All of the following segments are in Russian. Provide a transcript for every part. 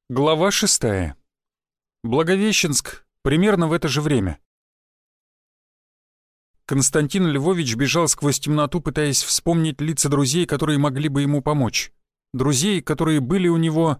Глава 6. Благовещенск. Примерно в это же время. Константин Львович бежал сквозь темноту, пытаясь вспомнить лица друзей, которые могли бы ему помочь. Друзей, которые были у него...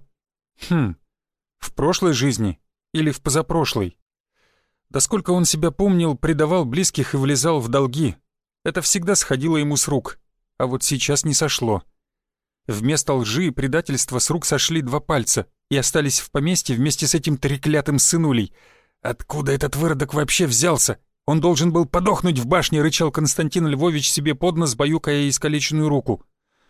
в прошлой жизни или в позапрошлой. Да сколько он себя помнил, предавал близких и влезал в долги. Это всегда сходило ему с рук. А вот сейчас не сошло. Вместо лжи и предательства с рук сошли два пальца и остались в поместье вместе с этим треклятым сынулей. Откуда этот выродок вообще взялся? Он должен был подохнуть в башне, рычал Константин Львович себе под нос, баюкая искалеченную руку.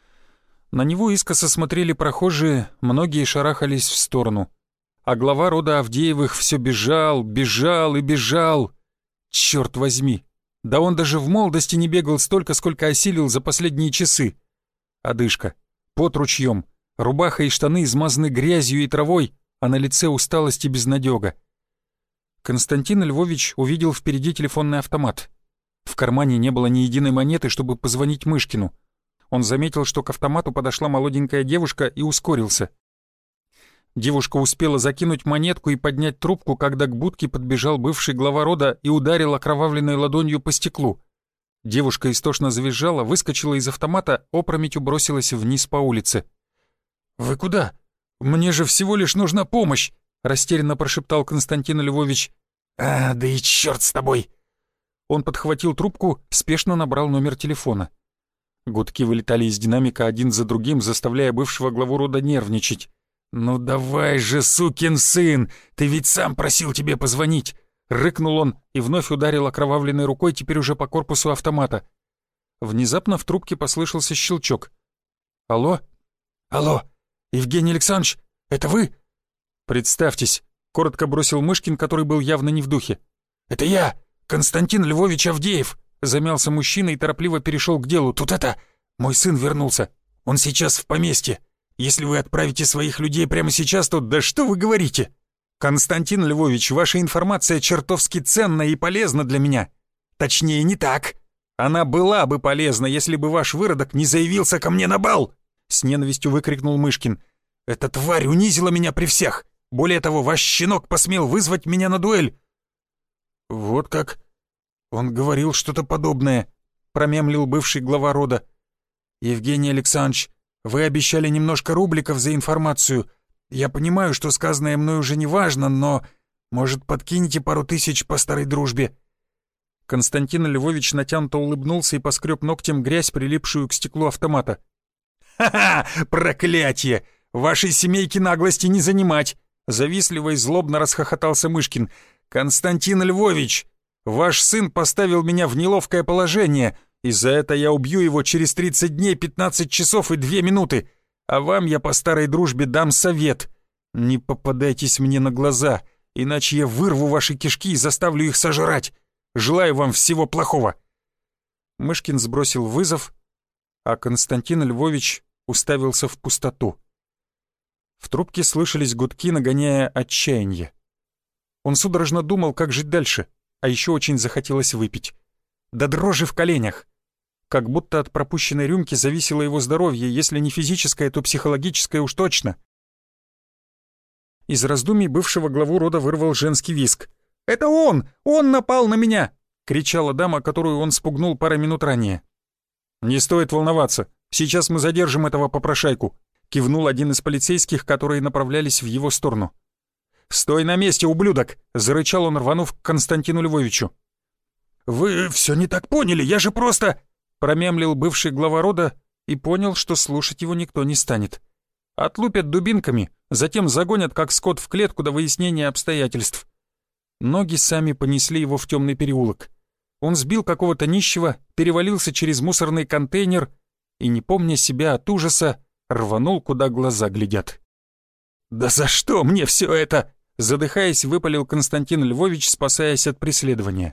На него искоса смотрели прохожие, многие шарахались в сторону. А глава рода Авдеевых все бежал, бежал и бежал. Черт возьми! Да он даже в молодости не бегал столько, сколько осилил за последние часы. Одышка. Пот ручьем, рубаха и штаны измазаны грязью и травой, а на лице усталость и безнадёга. Константин Львович увидел впереди телефонный автомат. В кармане не было ни единой монеты, чтобы позвонить Мышкину. Он заметил, что к автомату подошла молоденькая девушка и ускорился. Девушка успела закинуть монетку и поднять трубку, когда к будке подбежал бывший глава рода и ударил окровавленной ладонью по стеклу. Девушка истошно завизжала, выскочила из автомата, опрометью бросилась вниз по улице. «Вы куда? Мне же всего лишь нужна помощь!» — растерянно прошептал Константин Львович. Да и черт с тобой!» Он подхватил трубку, спешно набрал номер телефона. Гудки вылетали из динамика один за другим, заставляя бывшего главу рода нервничать. «Ну давай же, сукин сын! Ты ведь сам просил тебе позвонить!» Рыкнул он и вновь ударил окровавленной рукой, теперь уже по корпусу автомата. Внезапно в трубке послышался щелчок. «Алло? Алло, Евгений Александрович, это вы?» «Представьтесь», — коротко бросил Мышкин, который был явно не в духе. «Это я, Константин Львович Авдеев», — замялся мужчина и торопливо перешел к делу. «Тут мой сын вернулся. Он сейчас в поместье. Если вы отправите своих людей прямо сейчас, то... Да что вы говорите? Константин Львович, ваша информация чертовски ценна и полезна для меня. Точнее, не так. Она была бы полезна, если бы ваш выродок не заявился ко мне на бал!» С ненавистью выкрикнул Мышкин. «Эта тварь унизила меня при всех. Более того, ваш щенок посмел вызвать меня на дуэль». «Вот как? Он говорил что-то подобное», — промямлил бывший глава рода. «Евгений Александрович, вы обещали немножко рубликов за информацию. Я понимаю, что сказанное мной уже не важно, но, может, подкинете пару тысяч по старой дружбе?» Константин Львович натянуто улыбнулся и поскреб ногтем грязь, прилипшую к стеклу автомата. «Ха-ха! Проклятие! Вашей семейке наглости не занимать!» Завистливо и злобно расхохотался Мышкин. «Константин Львович, ваш сын поставил меня в неловкое положение, и за это я убью его через 30 дней, 15 часов и 2 минуты. А вам я по старой дружбе дам совет. Не попадайтесь мне на глаза, иначе я вырву ваши кишки и заставлю их сожрать. Желаю вам всего плохого». Мышкин сбросил вызов, а Константин Львович уставился в пустоту. В трубке слышались гудки, нагоняя отчаяние. Он судорожно думал, как жить дальше, а еще очень захотелось выпить. До дрожи в коленях. Как будто от пропущенной рюмки зависело его здоровье, если не физическое, то психологическое уж точно. Из раздумий бывшего главу рода вырвал женский визг. «Это он! Он напал на меня!» — кричала дама, которую он спугнул пару минут ранее. «Не стоит волноваться, сейчас мы задержим этого попрошайку», — кивнул один из полицейских, которые направлялись в его сторону. «Стой на месте, ублюдок!» — зарычал он, рванув к Константину Львовичу. «Вы все не так поняли, я же просто...» Промямлил бывший глава рода и понял, что слушать его никто не станет. Отлупят дубинками, затем загонят как скот в клетку до выяснения обстоятельств. Ноги сами понесли его в темный переулок. Он сбил какого-то нищего, перевалился через мусорный контейнер и, не помня себя от ужаса, рванул, куда глаза глядят. «Да за что мне все это?» — задыхаясь, выпалил Константин Львович, спасаясь от преследования.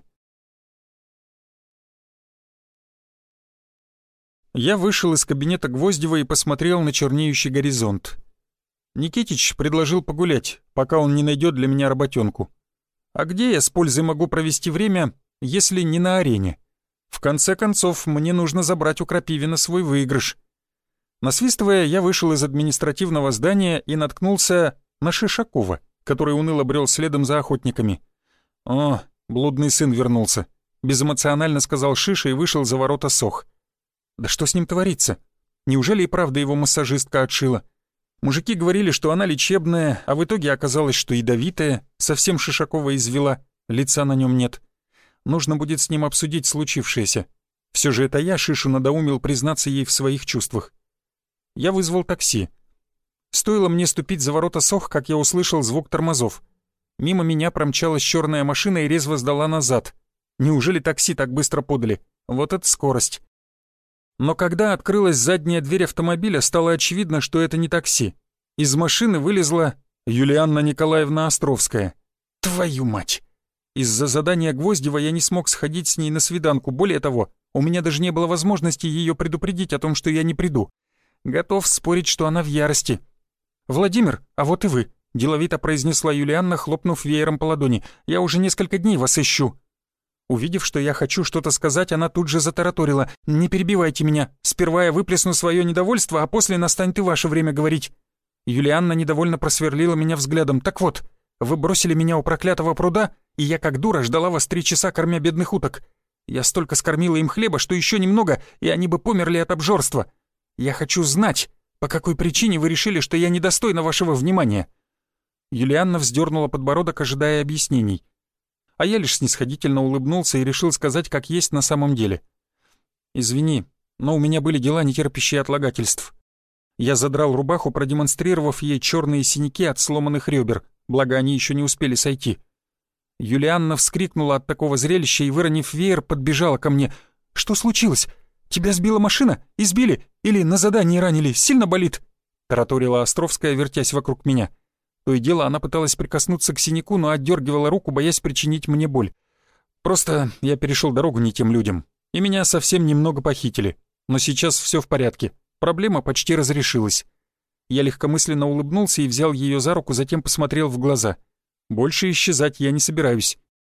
Я вышел из кабинета Гвоздева и посмотрел на чернеющий горизонт. Никитич предложил погулять, пока он не найдет для меня работенку. А где я с пользой могу провести время, если не на арене? В конце концов, мне нужно забрать у Крапивина свой выигрыш. Насвистывая, я вышел из административного здания и наткнулся на Шишакова, который уныло брел следом за охотниками. «О, блудный сын вернулся», — безэмоционально сказал Шиша и вышел за ворота Сох. «Да что с ним творится? Неужели и правда его массажистка отшила? Мужики говорили, что она лечебная, а в итоге оказалось, что ядовитая, совсем Шишакова извела, лица на нем нет. Нужно будет с ним обсудить случившееся. Все же это я Шишу надоумил признаться ей в своих чувствах. Я вызвал такси. Стоило мне ступить за ворота Сох, как я услышал звук тормозов. Мимо меня промчалась черная машина и резво сдала назад. Неужели такси так быстро подали? Вот это скорость. Но когда открылась задняя дверь автомобиля, стало очевидно, что это не такси. Из машины вылезла Юлианна Николаевна Островская. Твою мать! Из-за задания Гвоздева я не смог сходить с ней на свиданку. Более того, у меня даже не было возможности ее предупредить о том, что я не приду. Готов спорить, что она в ярости. «Владимир, а вот и вы», — деловито произнесла Юлианна, хлопнув веером по ладони. «Я уже несколько дней вас ищу». Увидев, что я хочу что-то сказать, она тут же затараторила. «Не перебивайте меня. Сперва я выплесну свое недовольство, а после настанет и ваше время говорить». Юлианна недовольно просверлила меня взглядом. «Так вот, вы бросили меня у проклятого пруда, и я как дура ждала вас 3 часа, кормя бедных уток. Я столько скормила им хлеба, что еще немного, и они бы померли от обжорства. Я хочу знать, по какой причине вы решили, что я недостойна вашего внимания». Юлианна вздернула подбородок, ожидая объяснений. А я лишь снисходительно улыбнулся и решил сказать, как есть на самом деле. «Извини, но у меня были дела, не терпящие отлагательств». Я задрал рубаху, продемонстрировав ей черные синяки от сломанных ребер, благо они еще не успели сойти. Юлианна вскрикнула от такого зрелища и, выронив веер, подбежала ко мне. «Что случилось? Тебя сбила машина? Избили? Или на задании ранили? Сильно болит?» — тараторила Островская, вертясь вокруг меня. То и дело она пыталась прикоснуться к синяку, но отдергивала руку, боясь причинить мне боль. «Просто я перешел дорогу не тем людям, и меня совсем немного похитили. Но сейчас все в порядке. Проблема почти разрешилась». Я легкомысленно улыбнулся и взял ее за руку, затем посмотрел в глаза. «Больше исчезать я не собираюсь».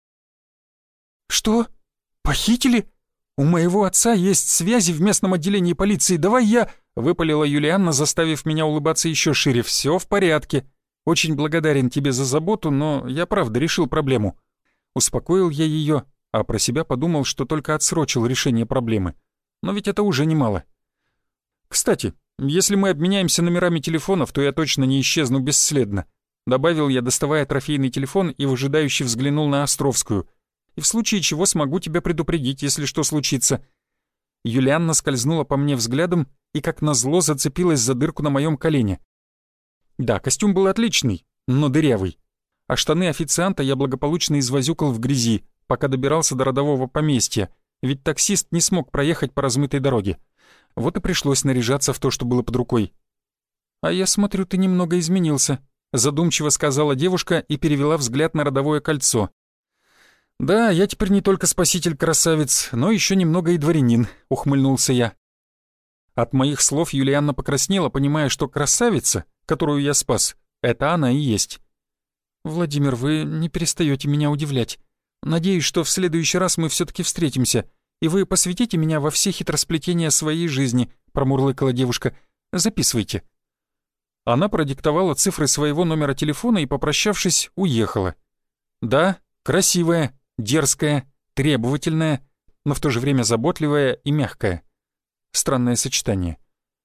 «Что? Похитили? У моего отца есть связи в местном отделении полиции. Давай я...» — выпалила Юлианна, заставив меня улыбаться еще шире. «Все в порядке. Очень благодарен тебе за заботу, но я правда решил проблему». Успокоил я ее, а про себя подумал, что только отсрочил решение проблемы. Но ведь это уже немало. «Кстати, если мы обменяемся номерами телефонов, то я точно не исчезну бесследно», — добавил я, доставая трофейный телефон и выжидающе взглянул на Островскую. «И в случае чего смогу тебя предупредить, если что случится». Юлианна скользнула по мне взглядом и как назло зацепилась за дырку на моем колене. Да, костюм был отличный, но дырявый. А штаны официанта я благополучно извозюкал в грязи, пока добирался до родового поместья, ведь таксист не смог проехать по размытой дороге. Вот и пришлось наряжаться в то, что было под рукой. «А я смотрю, ты немного изменился», — задумчиво сказала девушка и перевела взгляд на родовое кольцо. «Да, я теперь не только спаситель-красавец, но еще немного и дворянин», — ухмыльнулся я. От моих слов Юлианна покраснела, понимая, что красавица, которую я спас, это она и есть. «Владимир, вы не перестаете меня удивлять. Надеюсь, что в следующий раз мы все-таки встретимся, и вы посвятите меня во все хитросплетения своей жизни», — промурлыкала девушка. «Записывайте». Она продиктовала цифры своего номера телефона и, попрощавшись, уехала. Да, красивая, дерзкая, требовательная, но в то же время заботливая и мягкая. Странное сочетание.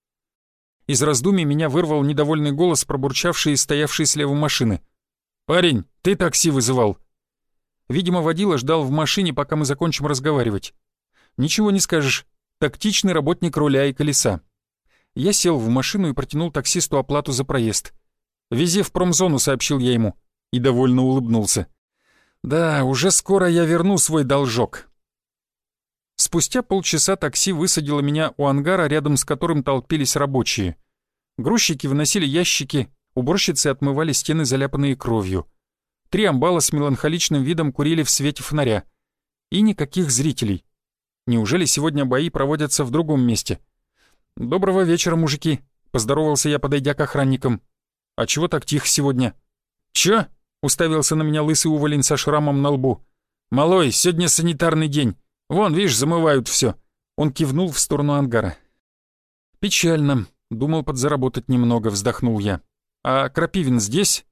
Из раздумий меня вырвал недовольный голос, пробурчавший и стоявший слева машины. «Парень, ты такси вызывал?» Видимо, водила ждал в машине, пока мы закончим разговаривать. Ничего не скажешь, тактичный работник руля и колеса. Я сел в машину и протянул таксисту оплату за проезд. «Вези в промзону», — сообщил я ему, и довольно улыбнулся. «Да, уже скоро я верну свой должок». Спустя полчаса такси высадило меня у ангара, рядом с которым толпились рабочие. Грузчики выносили ящики, уборщицы отмывали стены, заляпанные кровью. 3 амбала с меланхоличным видом курили в свете фонаря. И никаких зрителей. Неужели сегодня бои проводятся в другом месте? «Доброго вечера, мужики», — поздоровался я, подойдя к охранникам. «А чего так тихо сегодня?» «Чё?» — уставился на меня лысый уволень со шрамом на лбу. «Малой, сегодня санитарный день. Вон, видишь, замывают все. Он кивнул в сторону ангара. «Печально. Думал подзаработать немного», — вздохнул я. «А Крапивин здесь?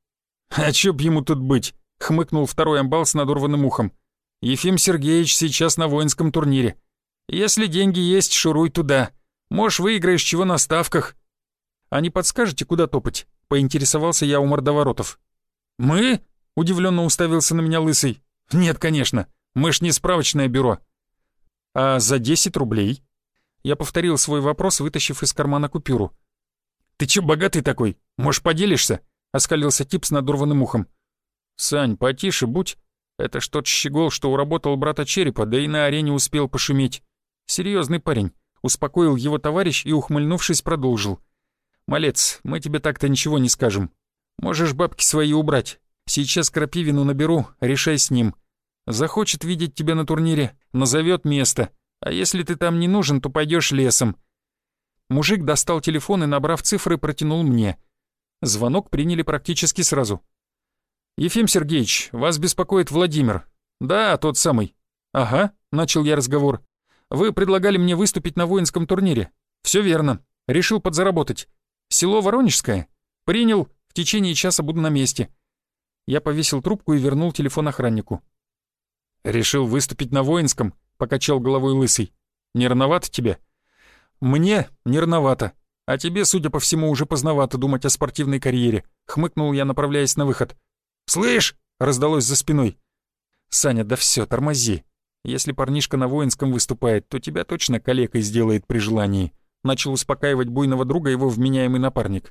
«А чё б ему тут быть?» — хмыкнул второй амбал с надорванным ухом. «Ефим Сергеевич сейчас на воинском турнире. Если деньги есть, шуруй туда. Может, выиграешь чего на ставках». «А не подскажете, куда топать?» — поинтересовался я у мордоворотов. «Мы?» — удивленно уставился на меня Лысый. «Нет, конечно, мы ж не справочное бюро». «А за 10 рублей?» Я повторил свой вопрос, вытащив из кармана купюру. «Ты чё богатый такой? Может, поделишься?» — оскалился тип с надорванным ухом. «Сань, потише будь. Это ж тот щегол, что уработал брата Черепа, да и на арене успел пошуметь. Серьезный парень», — успокоил его товарищ и, ухмыльнувшись, продолжил. «Малец, мы тебе так-то ничего не скажем. Можешь бабки свои убрать. Сейчас Крапивину наберу, решай с ним. Захочет видеть тебя на турнире, назовет место. А если ты там не нужен, то пойдешь лесом». Мужик достал телефон и, набрав цифры, протянул мне. Звонок приняли практически сразу. «Ефим Сергеевич, вас беспокоит Владимир». «Да, тот самый». «Ага», — начал я разговор. «Вы предлагали мне выступить на воинском турнире». «Все верно. Решил подзаработать. Село Воронежское?» «Принял. В течение часа буду на месте». Я повесил трубку и вернул телефон охраннику. «Решил выступить на воинском?» — покачал головой Лысый. «Не рановато тебе?» «Мне не рановато. А тебе, судя по всему, уже поздновато думать о спортивной карьере», — хмыкнул я, направляясь на выход. «Слышь!» — раздалось за спиной. «Саня, да все, тормози. Если парнишка на воинском выступает, то тебя точно калекой сделает при желании», — начал успокаивать буйного друга его вменяемый напарник.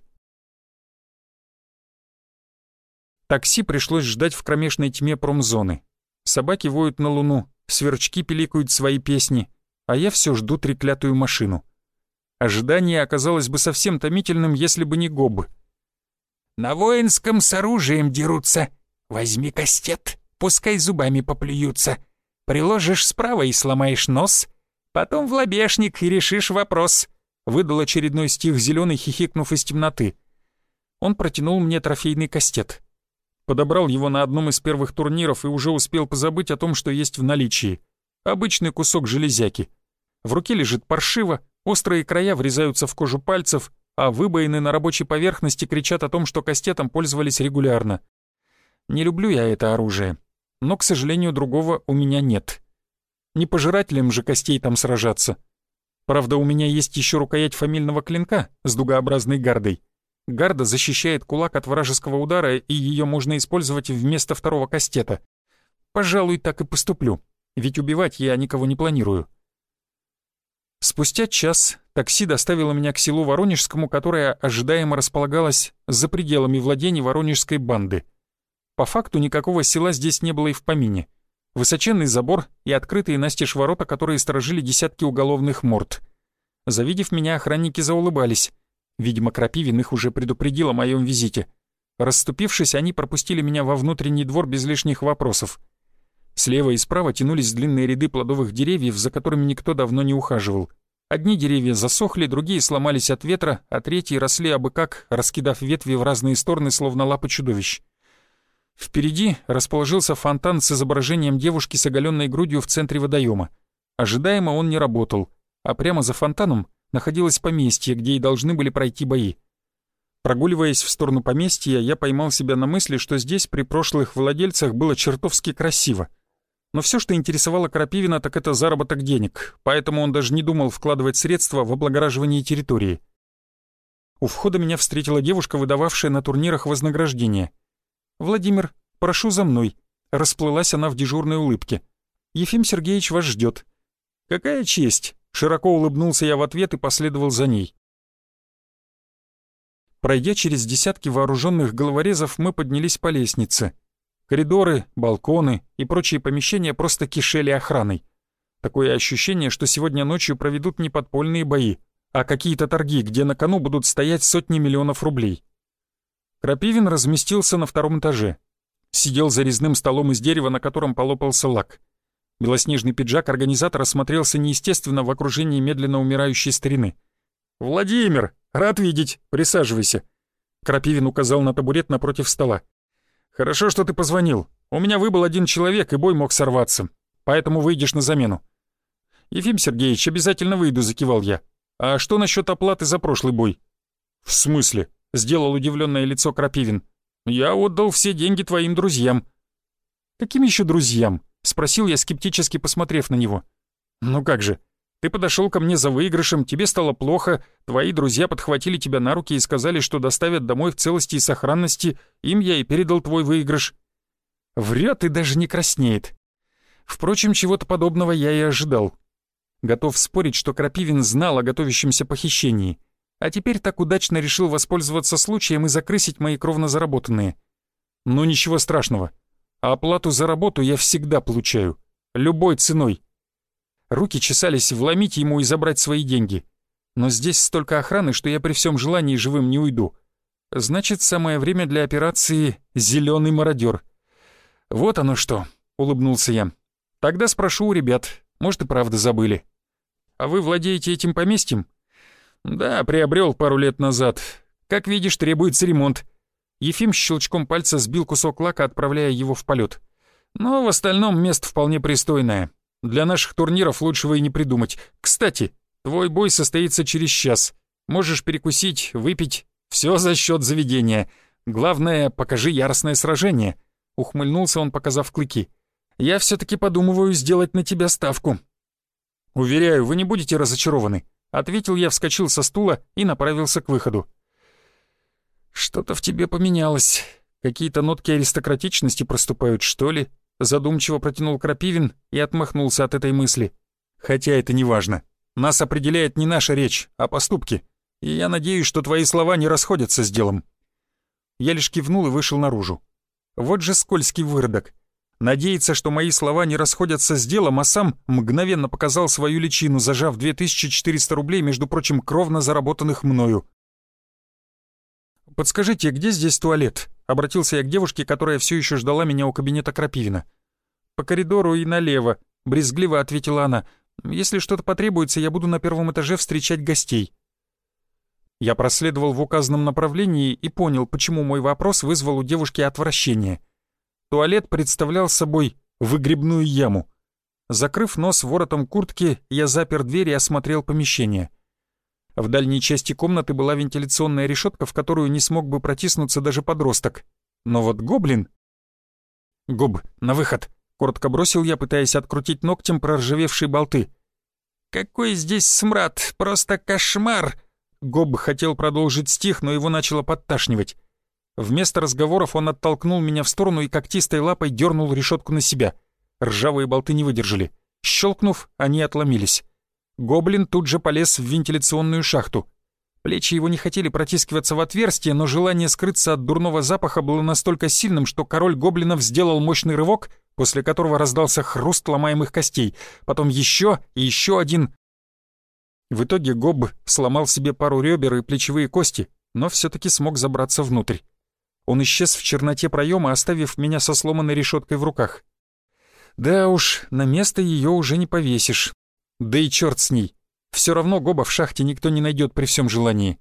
Такси пришлось ждать в кромешной тьме промзоны. Собаки воют на луну, сверчки пиликают свои песни, а я все жду треклятую машину. Ожидание оказалось бы совсем томительным, если бы не гобы. «На воинском с оружием дерутся. Возьми кастет, пускай зубами поплюются. Приложишь справа и сломаешь нос, потом в лобешник и решишь вопрос», — выдал очередной стих зеленый, хихикнув из темноты. Он протянул мне трофейный кастет. Подобрал его на одном из первых турниров и уже успел позабыть о том, что есть в наличии. Обычный кусок железяки. В руке лежит паршиво, острые края врезаются в кожу пальцев, а выбоины на рабочей поверхности кричат о том, что кастетом пользовались регулярно. Не люблю я это оружие, но, к сожалению, другого у меня нет. Не пожирателем же костей там сражаться. Правда, у меня есть еще рукоять фамильного клинка с дугообразной гардой. Гарда защищает кулак от вражеского удара, и ее можно использовать вместо второго кастета. Пожалуй, так и поступлю, ведь убивать я никого не планирую. Спустя час такси доставило меня к селу Воронежскому, которое ожидаемо располагалось за пределами владений воронежской банды. По факту никакого села здесь не было и в помине. Высоченный забор и открытые настежь ворота, которые сторожили десятки уголовных морд. Завидев меня, охранники заулыбались. Видимо, Крапивин их уже предупредил о моем визите. Расступившись, они пропустили меня во внутренний двор без лишних вопросов. Слева и справа тянулись длинные ряды плодовых деревьев, за которыми никто давно не ухаживал. Одни деревья засохли, другие сломались от ветра, а третьи росли абы как, раскидав ветви в разные стороны, словно лапы чудовищ. Впереди расположился фонтан с изображением девушки с оголенной грудью в центре водоема. Ожидаемо он не работал, а прямо за фонтаном находилось поместье, где и должны были пройти бои. Прогуливаясь в сторону поместья, я поймал себя на мысли, что здесь при прошлых владельцах было чертовски красиво. Но все, что интересовало Крапивина, так это заработок денег, поэтому он даже не думал вкладывать средства в облагораживание территории. У входа меня встретила девушка, выдававшая на турнирах вознаграждение. «Владимир, прошу за мной», — расплылась она в дежурной улыбке. «Ефим Сергеевич вас ждет». «Какая честь!» — широко улыбнулся я в ответ и последовал за ней. Пройдя через десятки вооруженных головорезов, мы поднялись по лестнице. Коридоры, балконы и прочие помещения просто кишели охраной. Такое ощущение, что сегодня ночью проведут не подпольные бои, а какие-то торги, где на кону будут стоять сотни миллионов рублей. Крапивин разместился на втором этаже. Сидел за резным столом из дерева, на котором полопался лак. Белоснежный пиджак организатора смотрелся неестественно в окружении медленно умирающей старины. «Владимир, рад видеть, присаживайся». Крапивин указал на табурет напротив стола. «Хорошо, что ты позвонил. У меня выбыл один человек, и бой мог сорваться. Поэтому выйдешь на замену». «Ефим Сергеевич, обязательно выйду», — закивал я. «А что насчет оплаты за прошлый бой?» «В смысле?» — сделал удивленное лицо Крапивин. Я отдал все деньги твоим друзьям». «Каким еще друзьям?» — спросил я, скептически посмотрев на него. «Ну как же, ты подошел ко мне за выигрышем, тебе стало плохо, твои друзья подхватили тебя на руки и сказали, что доставят домой в целости и сохранности, им я и передал твой выигрыш». Врет и даже не краснеет. Впрочем, чего-то подобного я и ожидал. Готов спорить, что Крапивин знал о готовящемся похищении, а теперь так удачно решил воспользоваться случаем и закрысить мои кровно заработанные. Ну ничего страшного. А оплату за работу я всегда получаю. Любой ценой. Руки чесались вломить ему и забрать свои деньги. Но здесь столько охраны, что я при всем желании живым не уйду. Значит, самое время для операции «Зеленый мародер». «Вот оно что», — улыбнулся я. «Тогда спрошу у ребят, может и правда забыли». «А вы владеете этим поместьем?» «Да, приобрел пару лет назад. Как видишь, требуется ремонт». Ефим щелчком пальца сбил кусок лака, отправляя его в полет. «Но в остальном место вполне пристойное. Для наших турниров лучшего и не придумать. Кстати, твой бой состоится через час. Можешь перекусить, выпить. Все за счет заведения. Главное, покажи яростное сражение». Ухмыльнулся он, показав клыки. «Я все-таки подумываю сделать на тебя ставку». «Уверяю, вы не будете разочарованы», — ответил я, вскочил со стула и направился к выходу. «Что-то в тебе поменялось. Какие-то нотки аристократичности проступают, что ли?» Задумчиво протянул Крапивин и отмахнулся от этой мысли. «Хотя это не важно. Нас определяет не наша речь, а поступки. И я надеюсь, что твои слова не расходятся с делом». Я лишь кивнул и вышел наружу. Вот же скользкий выродок. Надеется, что мои слова не расходятся с делом, а сам мгновенно показал свою личину, зажав 2400 рублей, между прочим, кровно заработанных мною. «Подскажите, где здесь туалет?» — обратился я к девушке, которая все еще ждала меня у кабинета Крапивина. «По коридору и налево», — брезгливо ответила она. «Если что-то потребуется, я буду на первом этаже встречать гостей». Я проследовал в указанном направлении и понял, почему мой вопрос вызвал у девушки отвращение. Туалет представлял собой выгребную яму. Закрыв нос воротом куртки, я запер дверь и осмотрел помещение. В дальней части комнаты была вентиляционная решетка, в которую не смог бы протиснуться даже подросток. Но вот гоблин... «Гоб, на выход!» — коротко бросил я, пытаясь открутить ногтем проржавевшие болты. «Какой здесь смрад! Просто кошмар!» Гоб хотел продолжить стих, но его начало подташнивать. Вместо разговоров он оттолкнул меня в сторону и когтистой лапой дернул решетку на себя. Ржавые болты не выдержали. Щелкнув, они отломились. Гоблин тут же полез в вентиляционную шахту. Плечи его не хотели протискиваться в отверстие, но желание скрыться от дурного запаха было настолько сильным, что король гоблинов сделал мощный рывок, после которого раздался хруст ломаемых костей. Потом еще и еще один. В итоге Гоб сломал себе пару ребер и плечевые кости, но все-таки смог забраться внутрь. Он исчез в черноте проема, оставив меня со сломанной решеткой в руках. Да уж, на место ее уже не повесишь. Да и черт с ней. Все равно Гоба в шахте никто не найдет при всем желании.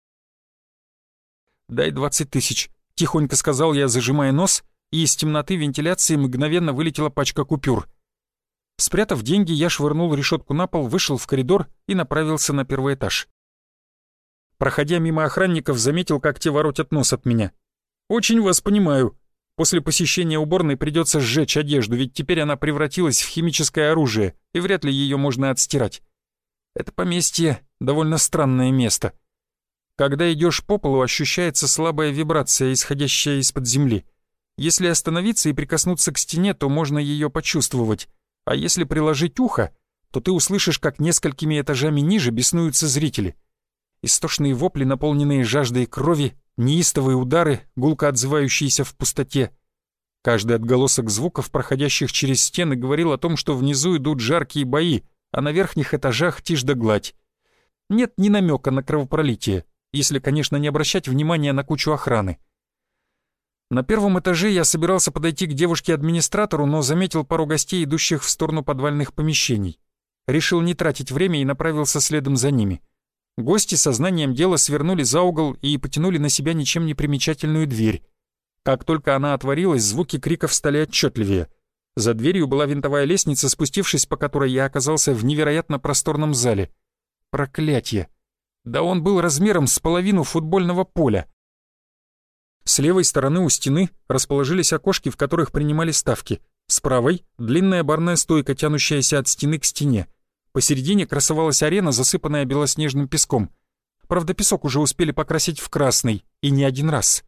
«Дай 20 000», — тихонько сказал я, зажимая нос, и из темноты вентиляции мгновенно вылетела пачка купюр. Спрятав деньги, я швырнул решетку на пол, вышел в коридор и направился на первый этаж. Проходя мимо охранников, заметил, как те воротят нос от меня. «Очень вас понимаю. После посещения уборной придется сжечь одежду, ведь теперь она превратилась в химическое оружие, и вряд ли ее можно отстирать. Это поместье — довольно странное место. Когда идешь по полу, ощущается слабая вибрация, исходящая из-под земли. Если остановиться и прикоснуться к стене, то можно ее почувствовать. А если приложить ухо, то ты услышишь, как несколькими этажами ниже беснуются зрители. Истошные вопли, наполненные жаждой крови, неистовые удары, гулко отзывающиеся в пустоте. Каждый отголосок звуков, проходящих через стены, говорил о том, что внизу идут жаркие бои, а на верхних этажах тишь да гладь. Нет ни намека на кровопролитие, если, конечно, не обращать внимания на кучу охраны. На первом этаже я собирался подойти к девушке-администратору, но заметил пару гостей, идущих в сторону подвальных помещений. Решил не тратить время и направился следом за ними. Гости сознанием дела свернули за угол и потянули на себя ничем не примечательную дверь. Как только она отворилась, звуки криков стали отчетливее. За дверью была винтовая лестница, спустившись по которой я оказался в невероятно просторном зале. Проклятье! Да он был размером с половину футбольного поля. С левой стороны у стены расположились окошки, в которых принимали ставки. С правой — длинная барная стойка, тянущаяся от стены к стене. Посередине красовалась арена, засыпанная белоснежным песком. Правда, песок уже успели покрасить в красный, и не один раз.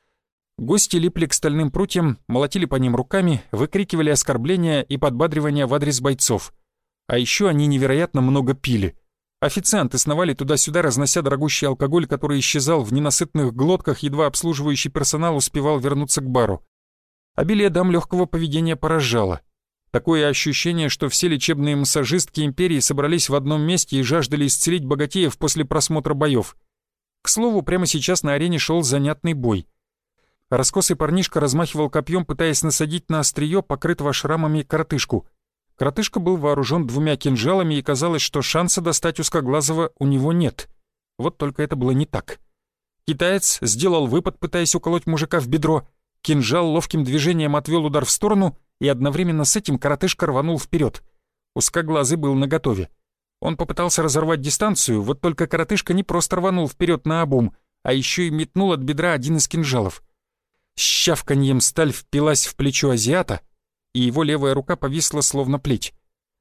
Гости липли к стальным прутьям, молотили по ним руками, выкрикивали оскорбления и подбадривания в адрес бойцов. А еще они невероятно много пили. Официанты сновали туда-сюда, разнося дорогущий алкоголь, который исчезал в ненасытных глотках, едва обслуживающий персонал успевал вернуться к бару. Обилие дам легкого поведения поражало. Такое ощущение, что все лечебные массажистки империи собрались в одном месте и жаждали исцелить богатеев после просмотра боев. К слову, прямо сейчас на арене шел занятный бой. Раскосый парнишка размахивал копьем, пытаясь насадить на острие покрытого шрамами коротышку. Коротышка был вооружен 2 кинжалами, и казалось, что шанса достать узкоглазого у него нет. Вот только это было не так. Китаец сделал выпад, пытаясь уколоть мужика в бедро. Кинжал ловким движением отвел удар в сторону, и одновременно с этим коротышка рванул вперед. Узкоглазый был наготове. Он попытался разорвать дистанцию, вот только коротышка не просто рванул вперед наобум, а еще и метнул от бедра один из кинжалов. С щавканьем сталь впилась в плечо азиата, и его левая рука повисла словно плеть.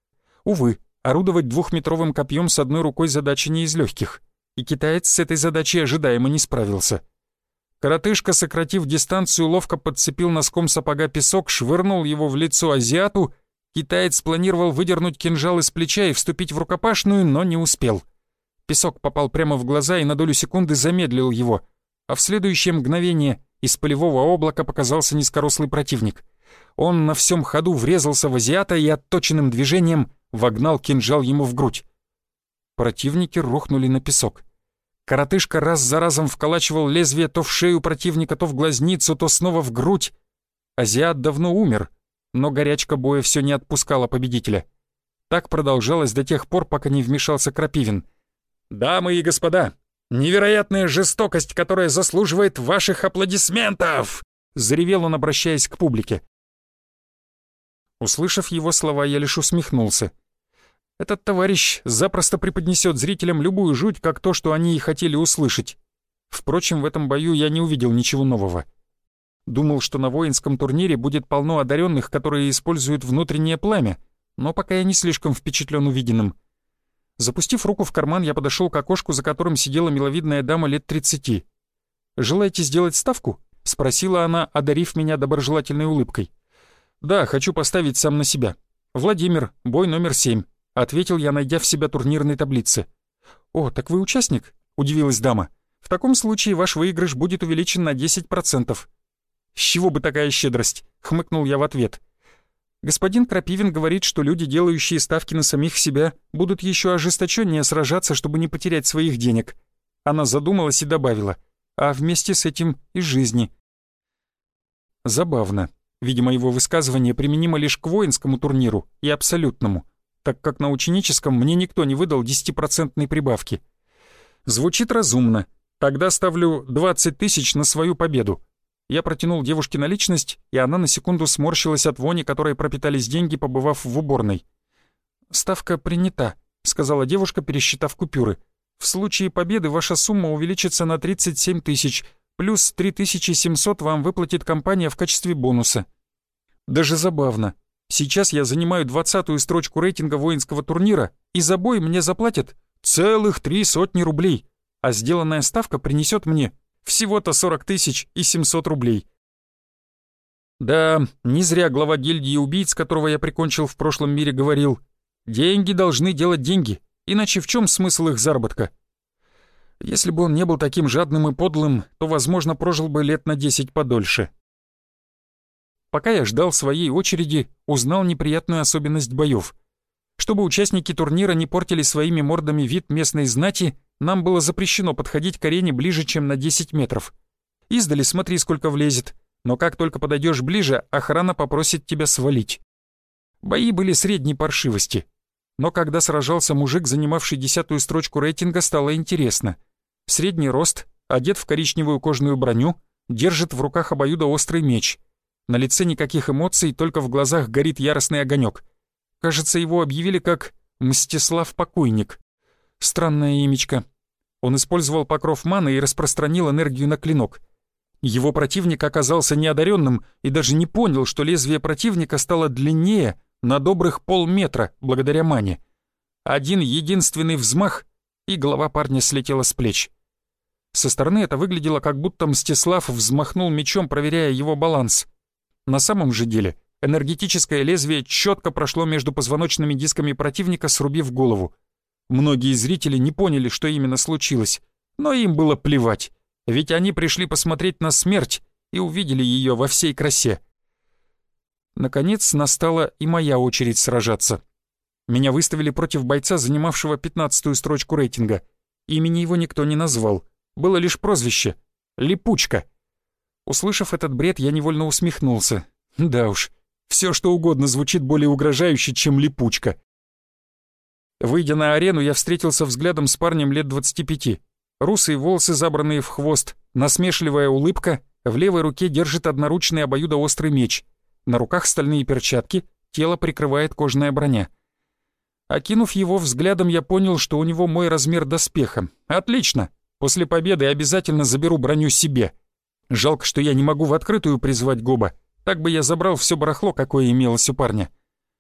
Увы, орудовать 2-метровым копьем с одной рукой задача не из легких, и китаец с этой задачей ожидаемо не справился. Коротышка, сократив дистанцию, ловко подцепил носком сапога песок, швырнул его в лицо азиату. Китаец планировал выдернуть кинжал из плеча и вступить в рукопашную, но не успел. Песок попал прямо в глаза и на долю секунды замедлил его, а в следующее мгновение из полевого облака показался низкорослый противник. Он на всем ходу врезался в азиата и отточенным движением вогнал кинжал ему в грудь. Противники рухнули на песок. Коротышка раз за разом вколачивал лезвие то в шею противника, то в глазницу, то снова в грудь. Азиат давно умер, но горячка боя все не отпускала победителя. Так продолжалось до тех пор, пока не вмешался Крапивин. «Дамы и господа, невероятная жестокость, которая заслуживает ваших аплодисментов!» — заревел он, обращаясь к публике. Услышав его слова, я лишь усмехнулся. Этот товарищ запросто преподнесет зрителям любую жуть, как то, что они и хотели услышать. Впрочем, в этом бою я не увидел ничего нового. Думал, что на воинском турнире будет полно одаренных, которые используют внутреннее пламя, но пока я не слишком впечатлен увиденным. Запустив руку в карман, я подошел к окошку, за которым сидела миловидная дама лет 30. «Желаете сделать ставку?» — спросила она, одарив меня доброжелательной улыбкой. «Да, хочу поставить сам на себя. Владимир, бой номер 7. — ответил я, найдя в себя турнирной таблицы. «О, так вы участник?» — удивилась дама. «В таком случае ваш выигрыш будет увеличен на 10%. «С чего бы такая щедрость?» — хмыкнул я в ответ. «Господин Крапивин говорит, что люди, делающие ставки на самих себя, будут еще ожесточеннее сражаться, чтобы не потерять своих денег». Она задумалась и добавила: «А вместе с этим и жизни». Забавно. Видимо, его высказывание применимо лишь к воинскому турниру и абсолютному, так как на ученическом мне никто не выдал 10% прибавки. Звучит разумно. Тогда ставлю 20 тысяч на свою победу. Я протянул девушке наличность, и она на секунду сморщилась от вони, которой пропитались деньги, побывав в уборной. «Ставка принята», — сказала девушка, пересчитав купюры. «В случае победы ваша сумма увеличится на 37 тысяч, плюс 3700 вам выплатит компания в качестве бонуса». Даже забавно. Сейчас я занимаю 20-ю строчку рейтинга воинского турнира, и за бой мне заплатят целых 300 рублей, а сделанная ставка принесет мне всего-то 40 700 рублей. Да, не зря глава гильдии убийц, которого я прикончил в прошлом мире, говорил: деньги должны делать деньги, иначе в чем смысл их заработка? Если бы он не был таким жадным и подлым, то, возможно, прожил бы лет на 10 подольше. Пока я ждал своей очереди, узнал неприятную особенность боев. Чтобы участники турнира не портили своими мордами вид местной знати, нам было запрещено подходить к арене ближе, чем на 10 метров. Издали смотри, сколько влезет, но как только подойдешь ближе, охрана попросит тебя свалить. Бои были средней паршивости. Но когда сражался мужик, занимавший 10-ю строчку рейтинга, стало интересно. Средний рост, одет в коричневую кожаную броню, держит в руках обоюдоострый меч. На лице никаких эмоций, только в глазах горит яростный огонек. Кажется, его объявили как Мстислав Покойник. Странное имечко. Он использовал покров маны и распространил энергию на клинок. Его противник оказался неодаренным и даже не понял, что лезвие противника стало длиннее на добрых полметра благодаря мане. Один единственный взмах, и голова парня слетела с плеч. Со стороны это выглядело, как будто Мстислав взмахнул мечом, проверяя его баланс. На самом же деле энергетическое лезвие четко прошло между позвоночными дисками противника, срубив голову. Многие зрители не поняли, что именно случилось, но им было плевать, ведь они пришли посмотреть на смерть и увидели ее во всей красе. Наконец настала и моя очередь сражаться. Меня выставили против бойца, занимавшего 15-ю строчку рейтинга. Имени его никто не назвал, было лишь прозвище — Липучка. Услышав этот бред, я невольно усмехнулся. Да уж, все что угодно звучит более угрожающе, чем Липучка. Выйдя на арену, я встретился взглядом с парнем лет 25. Русые волосы, забранные в хвост, насмешливая улыбка, в левой руке держит одноручный обоюдоострый меч. На руках стальные перчатки, тело прикрывает кожаная броня. Окинув его взглядом, я понял, что у него мой размер доспеха. Отлично! После победы обязательно заберу броню себе. Жалко, что я не могу в открытую призвать Гоба. Так бы я забрал все барахло, какое имелось у парня.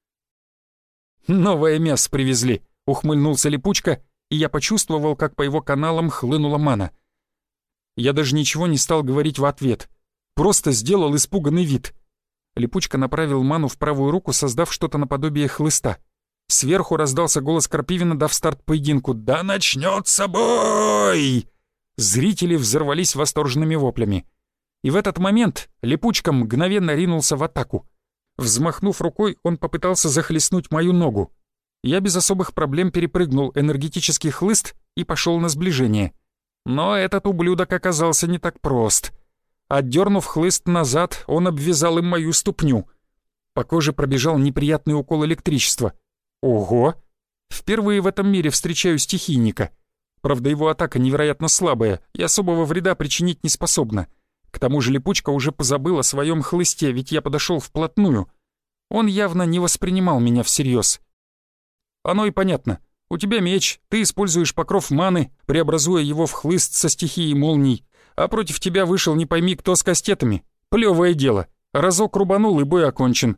«Новое мясо привезли», — ухмыльнулся Липучка, и я почувствовал, как по его каналам хлынула мана. Я даже ничего не стал говорить в ответ. Просто сделал испуганный вид. Липучка направил ману в правую руку, создав что-то наподобие хлыста. Сверху раздался голос Крапивина, дав старт поединку. «Да начнется бой!» Зрители взорвались восторженными воплями. И в этот момент Липучка мгновенно ринулся в атаку. Взмахнув рукой, он попытался захлестнуть мою ногу. Я без особых проблем перепрыгнул энергетический хлыст и пошел на сближение. Но этот ублюдок оказался не так прост. Отдернув хлыст назад, он обвязал им мою ступню. По коже пробежал неприятный укол электричества. Ого! Впервые в этом мире встречаю стихийника. Правда, его атака невероятно слабая и особого вреда причинить не способна. К тому же Липучка уже позабыл о своем хлысте, ведь я подошел вплотную. Он явно не воспринимал меня всерьез. Оно и понятно. У тебя меч, ты используешь покров маны, преобразуя его в хлыст со стихией молний, а против тебя вышел не пойми кто с кастетами. Плевое дело. Разок рубанул, и бой окончен.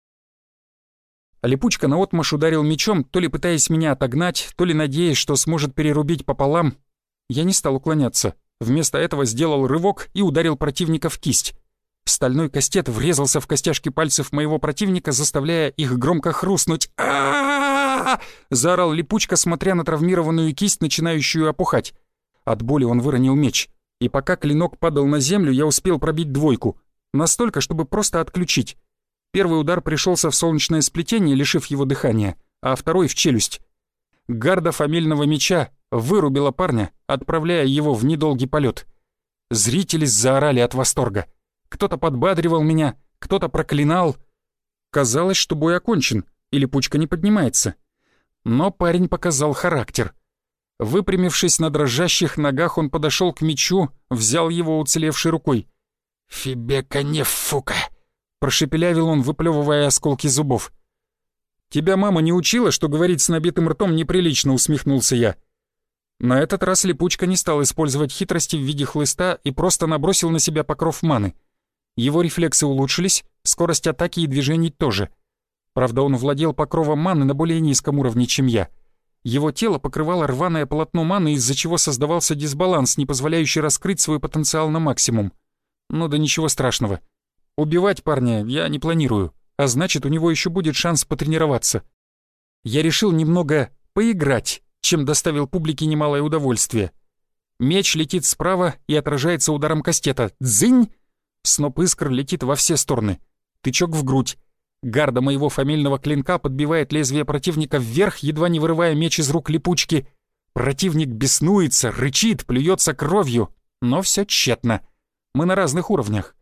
Липучка наотмашь ударил мечом, то ли пытаясь меня отогнать, то ли надеясь, что сможет перерубить пополам. Я не стал уклоняться. Вместо этого сделал рывок и ударил противника в кисть. Стальной кастет врезался в костяшки пальцев моего противника, заставляя их громко хрустнуть. «А-а-а!» — заорал Липучка, смотря на травмированную кисть, начинающую опухать. От боли он выронил меч. И пока клинок падал на землю, я успел пробить двойку. Настолько, чтобы просто отключить. Первый удар пришелся в солнечное сплетение, лишив его дыхания, а второй — в челюсть. Гарда фамильного меча вырубила парня, отправляя его в недолгий полет. Зрители заорали от восторга. Кто-то подбадривал меня, кто-то проклинал. Казалось, что бой окончен, и Липучка не поднимается. Но парень показал характер. Выпрямившись на дрожащих ногах, он подошел к мечу, взял его уцелевшей рукой. «Фибека не фука!» — прошепелявил он, выплевывая осколки зубов. «Тебя мама не учила, что говорить с набитым ртом неприлично?» — усмехнулся я. На этот раз Липучка не стал использовать хитрости в виде хлыста и просто набросил на себя покров маны. Его рефлексы улучшились, скорость атаки и движений тоже. Правда, он владел покровом маны на более низком уровне, чем я. Его тело покрывало рваное полотно маны, из-за чего создавался дисбаланс, не позволяющий раскрыть свой потенциал на максимум. Ну да ничего страшного. Убивать парня я не планирую, а значит, у него еще будет шанс потренироваться. Я решил немного поиграть, чем доставил публике немалое удовольствие. Меч летит справа и отражается ударом кастета. Дзынь! Сноп искр летит во все стороны. Тычок в грудь. Гарда моего фамильного клинка подбивает лезвие противника вверх, едва не вырывая меч из рук Липучки. Противник беснуется, рычит, плюется кровью. Но все тщетно. Мы на разных уровнях.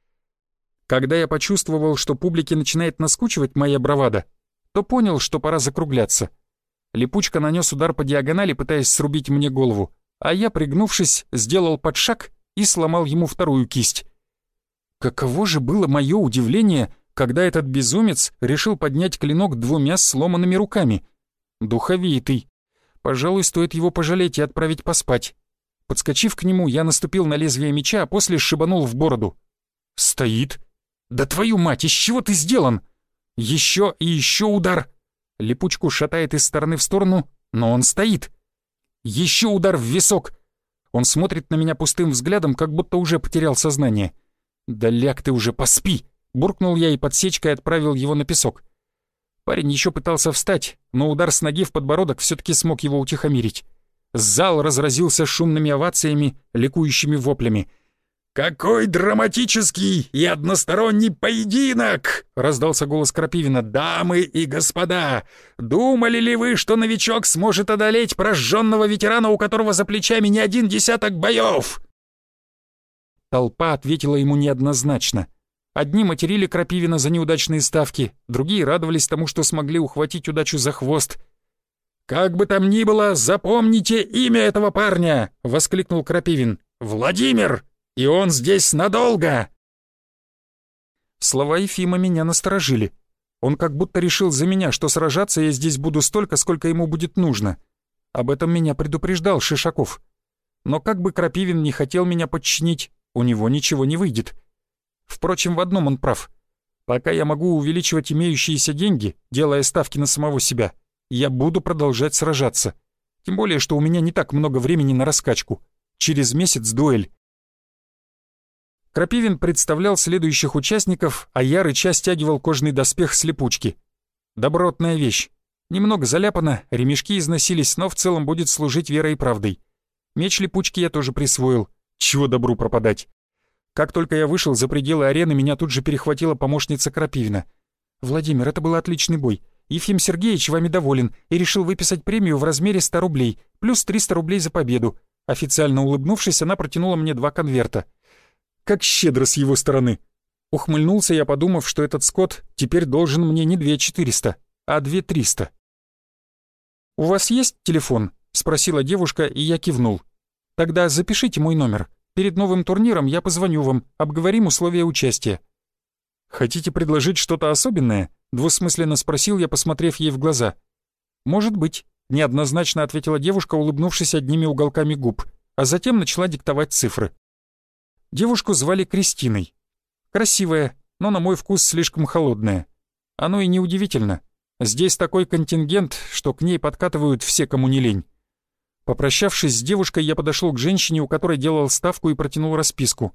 Когда я почувствовал, что публике начинает наскучивать моя бравада, то понял, что пора закругляться. Липучка нанес удар по диагонали, пытаясь срубить мне голову, а я, пригнувшись, сделал подшаг и сломал ему вторую кисть. Каково же было мое удивление, когда этот безумец решил поднять клинок двумя сломанными руками. Духовитый. Пожалуй, стоит его пожалеть и отправить поспать. Подскочив к нему, я наступил на лезвие меча, а после шибанул в бороду. Стоит. Да твою мать, из чего ты сделан? Еще и еще удар. Липучку шатает из стороны в сторону, но он стоит. Еще удар в висок. Он смотрит на меня пустым взглядом, как будто уже потерял сознание. «Да ляг ты уже, поспи!» — буркнул я и подсечкой отправил его на песок. Парень еще пытался встать, но удар с ноги в подбородок все-таки смог его утихомирить. Зал разразился шумными овациями, ликующими воплями. «Какой драматический и односторонний поединок!» — раздался голос Крапивина. «Дамы и господа, думали ли вы, что новичок сможет одолеть прожженного ветерана, у которого за плечами не один десяток боев?» Толпа ответила ему неоднозначно. Одни материли Крапивина за неудачные ставки, другие радовались тому, что смогли ухватить удачу за хвост. «Как бы там ни было, запомните имя этого парня!» — воскликнул Крапивин. «Владимир! И он здесь надолго!» Слова Ефима меня насторожили. Он как будто решил за меня, что сражаться я здесь буду столько, сколько ему будет нужно. Об этом меня предупреждал Шишаков. Но как бы Крапивин не хотел меня подчинить, у него ничего не выйдет. Впрочем, в одном он прав. Пока я могу увеличивать имеющиеся деньги, делая ставки на самого себя, я буду продолжать сражаться. Тем более, что у меня не так много времени на раскачку. Через месяц дуэль. Крапивин представлял следующих участников, а я рыча стягивал кожный доспех с липучки. Добротная вещь. Немного заляпана, ремешки износились, но в целом будет служить верой и правдой. Меч липучки я тоже присвоил. Чего добру пропадать? Как только я вышел за пределы арены, меня тут же перехватила помощница Крапивина. «Владимир, это был отличный бой. Ефим Сергеевич вами доволен и решил выписать премию в размере 100 рублей, плюс 300 рублей за победу». Официально улыбнувшись, она протянула мне 2 конверта. Как щедро с его стороны. Ухмыльнулся я, подумав, что этот скот теперь должен мне не 2400, а 2300. «У вас есть телефон?» — спросила девушка, и я кивнул. «Тогда запишите мой номер. Перед новым турниром я позвоню вам, обговорим условия участия». «Хотите предложить что-то особенное?» — двусмысленно спросил я, посмотрев ей в глаза. «Может быть», — неоднозначно ответила девушка, улыбнувшись одними уголками губ, а затем начала диктовать цифры. Девушку звали Кристиной. Красивая, но на мой вкус слишком холодная. Оно и неудивительно. Здесь такой контингент, что к ней подкатывают все, кому не лень. Попрощавшись с девушкой, я подошел к женщине, у которой делал ставку, и протянул расписку.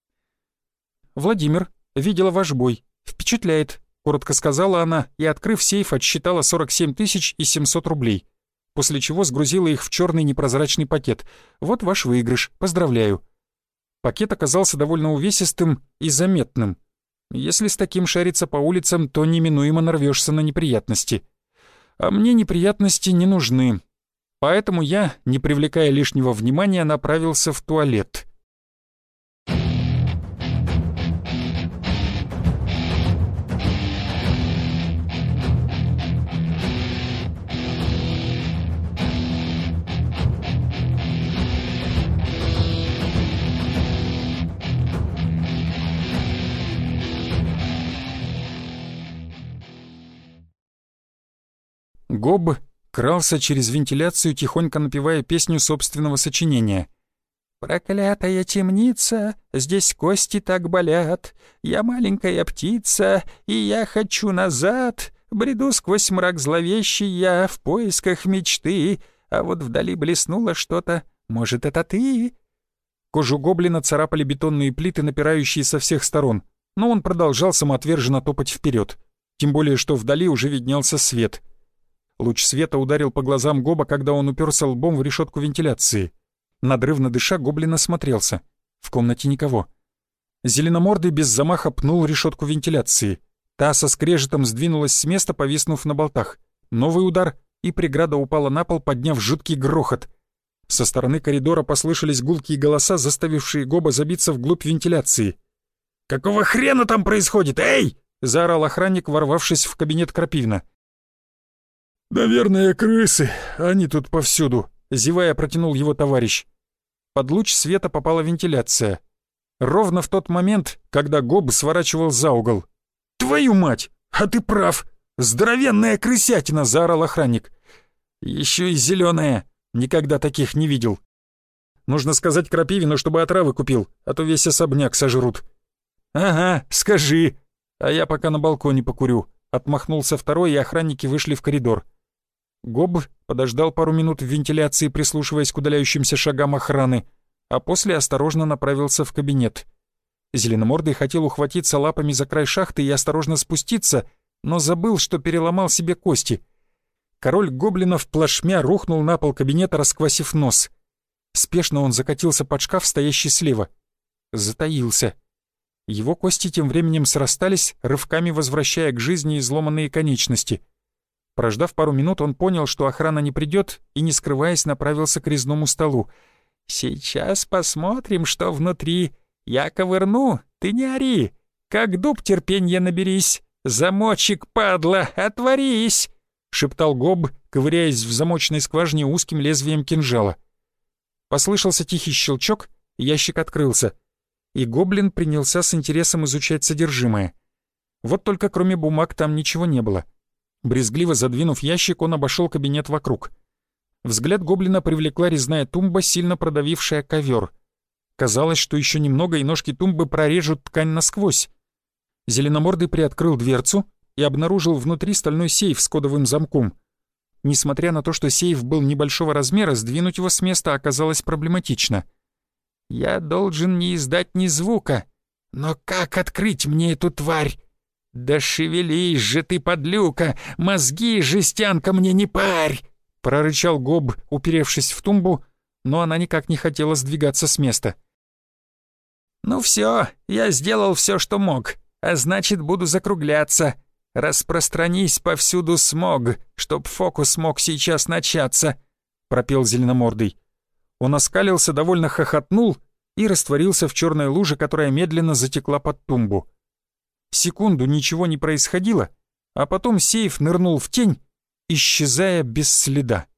«Владимир, видела ваш бой. Впечатляет», — коротко сказала она, и, открыв сейф, отсчитала 47 700 рублей, после чего сгрузила их в черный непрозрачный пакет. «Вот ваш выигрыш. Поздравляю». Пакет оказался довольно увесистым и заметным. Если с таким шариться по улицам, то неминуемо нарвешься на неприятности. А мне неприятности не нужны. Поэтому я, не привлекая лишнего внимания, направился в туалет. Гоб крался через вентиляцию, тихонько напевая песню собственного сочинения. «Проклятая темница, здесь кости так болят, я маленькая птица, и я хочу назад, бреду сквозь мрак зловещий я в поисках мечты, а вот вдали блеснуло что-то, может, это ты?» Кожу гоблина царапали бетонные плиты, напирающие со всех сторон, но он продолжал самоотверженно топать вперед, тем более что вдали уже виднелся свет. Луч света ударил по глазам Гоба, когда он уперся лбом в решетку вентиляции. Надрывно дыша, гоблин осмотрелся. В комнате никого. Зеленомордый без замаха пнул решетку вентиляции. Та со скрежетом сдвинулась с места, повиснув на болтах. Новый удар, и преграда упала на пол, подняв жуткий грохот. Со стороны коридора послышались гулкие голоса, заставившие Гоба забиться вглубь вентиляции. «Какого хрена там происходит, эй!» — заорал охранник, ворвавшись в кабинет Крапивина. «Наверное, крысы, они тут повсюду», — зевая протянул его товарищ. Под луч света попала вентиляция. Ровно в тот момент, когда Гоб сворачивал за угол. «Твою мать! А ты прав! Здоровенная крысятина!» — заорал охранник. «Еще и зеленая. Никогда таких не видел». Нужно сказать Крапивину, чтобы отравы купил, а то весь особняк сожрут». «Ага, скажи. А я пока на балконе покурю», — отмахнулся второй, и охранники вышли в коридор. Гоб подождал пару минут в вентиляции, прислушиваясь к удаляющимся шагам охраны, а после осторожно направился в кабинет. Зеленомордый хотел ухватиться лапами за край шахты и осторожно спуститься, но забыл, что переломал себе кости. Король гоблинов плашмя рухнул на пол кабинета, расквасив нос. Спешно он закатился под шкаф, стоящий слева. Затаился. Его кости тем временем срастались, рывками возвращая к жизни изломанные конечности. Прождав пару минут, он понял, что охрана не придет, и, не скрываясь, направился к резному столу. «Сейчас посмотрим, что внутри. Я ковырну, ты не ори. Как дуб терпенья наберись. Замочек, падла, отворись!» — шептал Гоб, ковыряясь в замочной скважине узким лезвием кинжала. Послышался тихий щелчок, ящик открылся, и гоблин принялся с интересом изучать содержимое. Вот только кроме бумаг там ничего не было. Брезгливо задвинув ящик, он обошел кабинет вокруг. Взгляд гоблина привлекла резная тумба, сильно продавившая ковер. Казалось, что еще немного, и ножки тумбы прорежут ткань насквозь. Зеленомордый приоткрыл дверцу и обнаружил внутри стальной сейф с кодовым замком. Несмотря на то, что сейф был небольшого размера, сдвинуть его с места оказалось проблематично. «Я должен не издать ни звука. Но как открыть мне эту тварь? Да шевелись же ты, подлюка! Мозги, жестянка, мне не парь!» — прорычал Гоб, уперевшись в тумбу, но она никак не хотела сдвигаться с места. «Ну все, я сделал все, что мог, а значит, буду закругляться. Распространись повсюду, смог, чтоб фокус мог сейчас начаться», — пропел Зеленомордый. Он оскалился, довольно хохотнул и растворился в черной луже, которая медленно затекла под тумбу. Секунду ничего не происходило, а потом сейф нырнул в тень, исчезая без следа.